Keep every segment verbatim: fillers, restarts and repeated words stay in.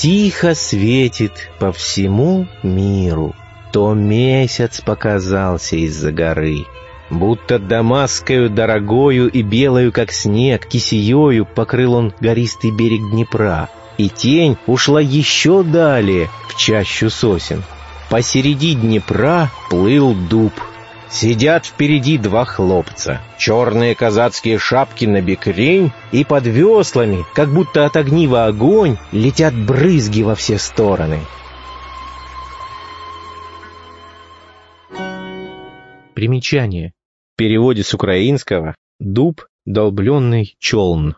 тихо светит по всему миру. То месяц показался из-за горы. Будто дамасскою дорогою и белою, как снег, кисеёю покрыл он гористый берег Днепра, и тень ушла еще далее, в чащу сосен. Посереди Днепра плыл дуб. Сидят впереди два хлопца, черные казацкие шапки на бекрень, и под веслами, как будто от огнива огонь, летят брызги во все стороны. Примечание. В переводе с украинского «дуб, долбленный челн».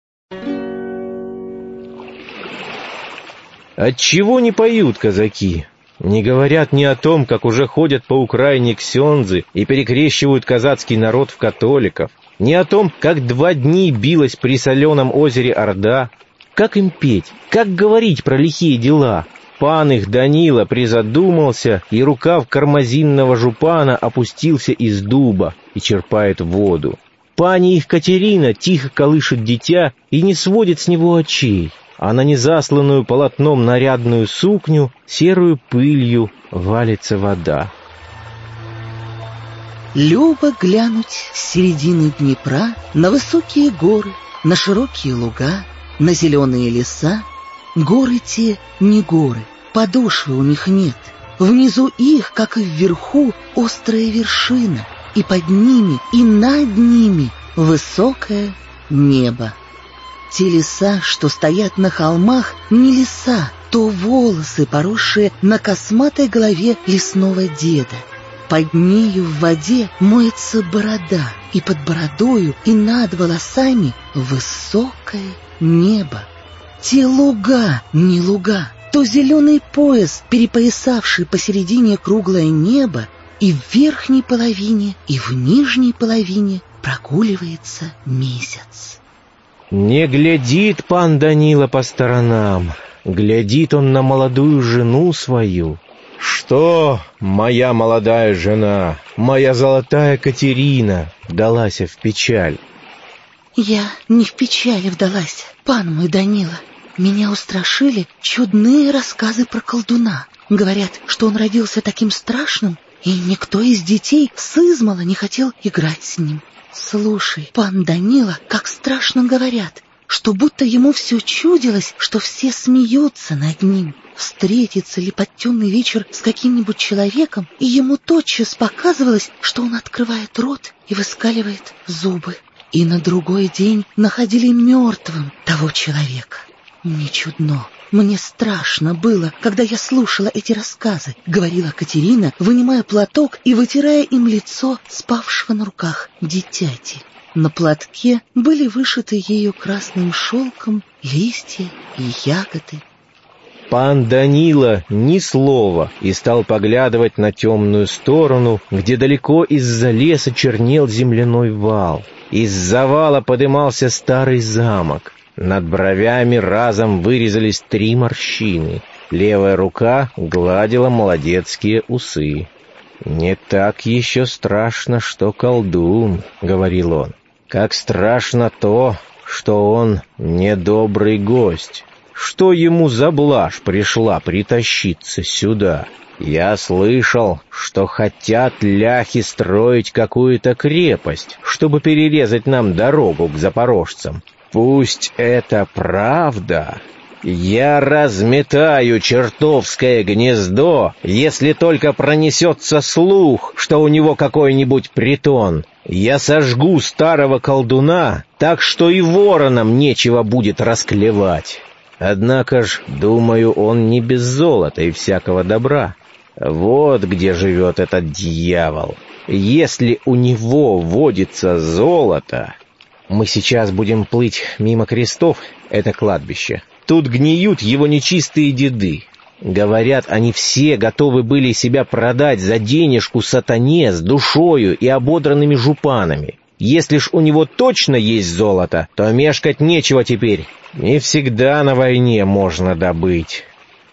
Отчего не поют казаки? Не говорят ни о том, как уже ходят по Украине ксёндзы и перекрещивают казацкий народ в католиков, ни о том, как два дни билась при соленом озере Орда. Как им петь? Как говорить про лихие дела? Пан их Данила призадумался, и рукав кармазинного жупана опустился из дуба и черпает воду. Пани их Катерина тихо колышет дитя и не сводит с него очей, а на незасланную полотном нарядную сукню серую пылью валится вода. Любо глянуть с середины Днепра на высокие горы, на широкие луга, на зеленые леса. Горы те не горы, подошвы у них нет. Внизу их, как и вверху, острая вершина, и под ними, и над ними высокое небо. Те леса, что стоят на холмах, не леса, то волосы, поросшие на косматой голове лесного деда. Под нею в воде моется борода, и под бородою, и над волосами высокое небо. Те луга, не луга, то зеленый пояс, перепоясавший посередине круглое небо, и в верхней половине, и в нижней половине прогуливается месяц. Не глядит пан Данила по сторонам, глядит он на молодую жену свою. Что, моя молодая жена, моя золотая Катерина, вдалась в печаль? Я не в печали вдалась, пан мой Данила. Меня устрашили чудные рассказы про колдуна. Говорят, что он родился таким страшным, и никто из детей сызмала не хотел играть с ним. Слушай, пан Данила, как страшно говорят, что будто ему все чудилось, что все смеются над ним. Встретится ли под темный вечер с каким-нибудь человеком, и ему тотчас показывалось, что он открывает рот и выскаливает зубы. И на другой день находили мертвым того человека. Не чудно. Мне страшно было, когда я слушала эти рассказы, говорила Катерина, вынимая платок и вытирая им лицо спавшего на руках дитяти. На платке были вышиты ею красным шелком листья и ягоды. Пан Данила ни слова и стал поглядывать на темную сторону, где далеко из-за леса чернел земляной вал. Из-за вала подымался старый замок. Над бровями разом вырезались три морщины. Левая рука гладила молодецкие усы. «Не так еще страшно, что колдун», — говорил он. «Как страшно то, что он недобрый гость. Что ему за блажь пришла притащиться сюда? Я слышал, что хотят ляхи строить какую-то крепость, чтобы перерезать нам дорогу к запорожцам. Пусть это правда. Я разметаю чертовское гнездо, если только пронесется слух, что у него какой-нибудь притон. Я сожгу старого колдуна, так что и воронам нечего будет расклевать. Однако ж, думаю, он не без золота и всякого добра. Вот где живет этот дьявол. Если у него водится золото... Мы сейчас будем плыть мимо крестов, это кладбище. Тут гниют его нечистые деды. Говорят, они все готовы были себя продать за денежку сатане с душою и ободранными жупанами. Если ж у него точно есть золото, то мешкать нечего теперь. Не всегда на войне можно добыть.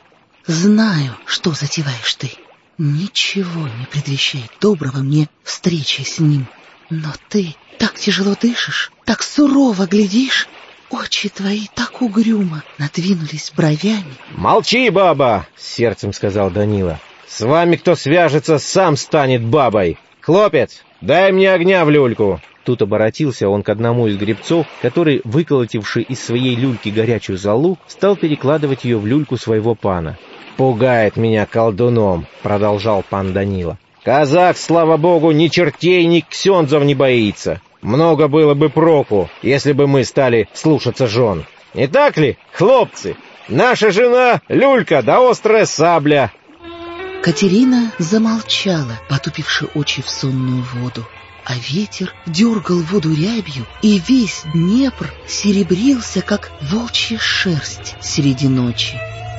Знаю, что затеваешь ты. Ничего не предвещает доброго мне встречи с ним. Но ты так тяжело дышишь, так сурово глядишь. очи твои так угрюмо надвинулись бровями. «Молчи, баба!» — с сердцем сказал Данила. «С вами кто свяжется, сам станет бабой! Хлопец, дай мне огня в люльку!» Тут оборотился он к одному из гребцов, который, выколотивший из своей люльки горячую золу, стал перекладывать ее в люльку своего пана. «Пугает меня колдуном!» — продолжал пан Данила. «Казак, слава богу, ни чертей, ни ксензов не боится. Много было бы проку, если бы мы стали слушаться жен. Не так ли, хлопцы? Наша жена — люлька да острая сабля!» Катерина замолчала, потупивши очи в сонную воду. А ветер дергал воду рябью, и весь Днепр серебрился, как волчья шерсть среди ночи.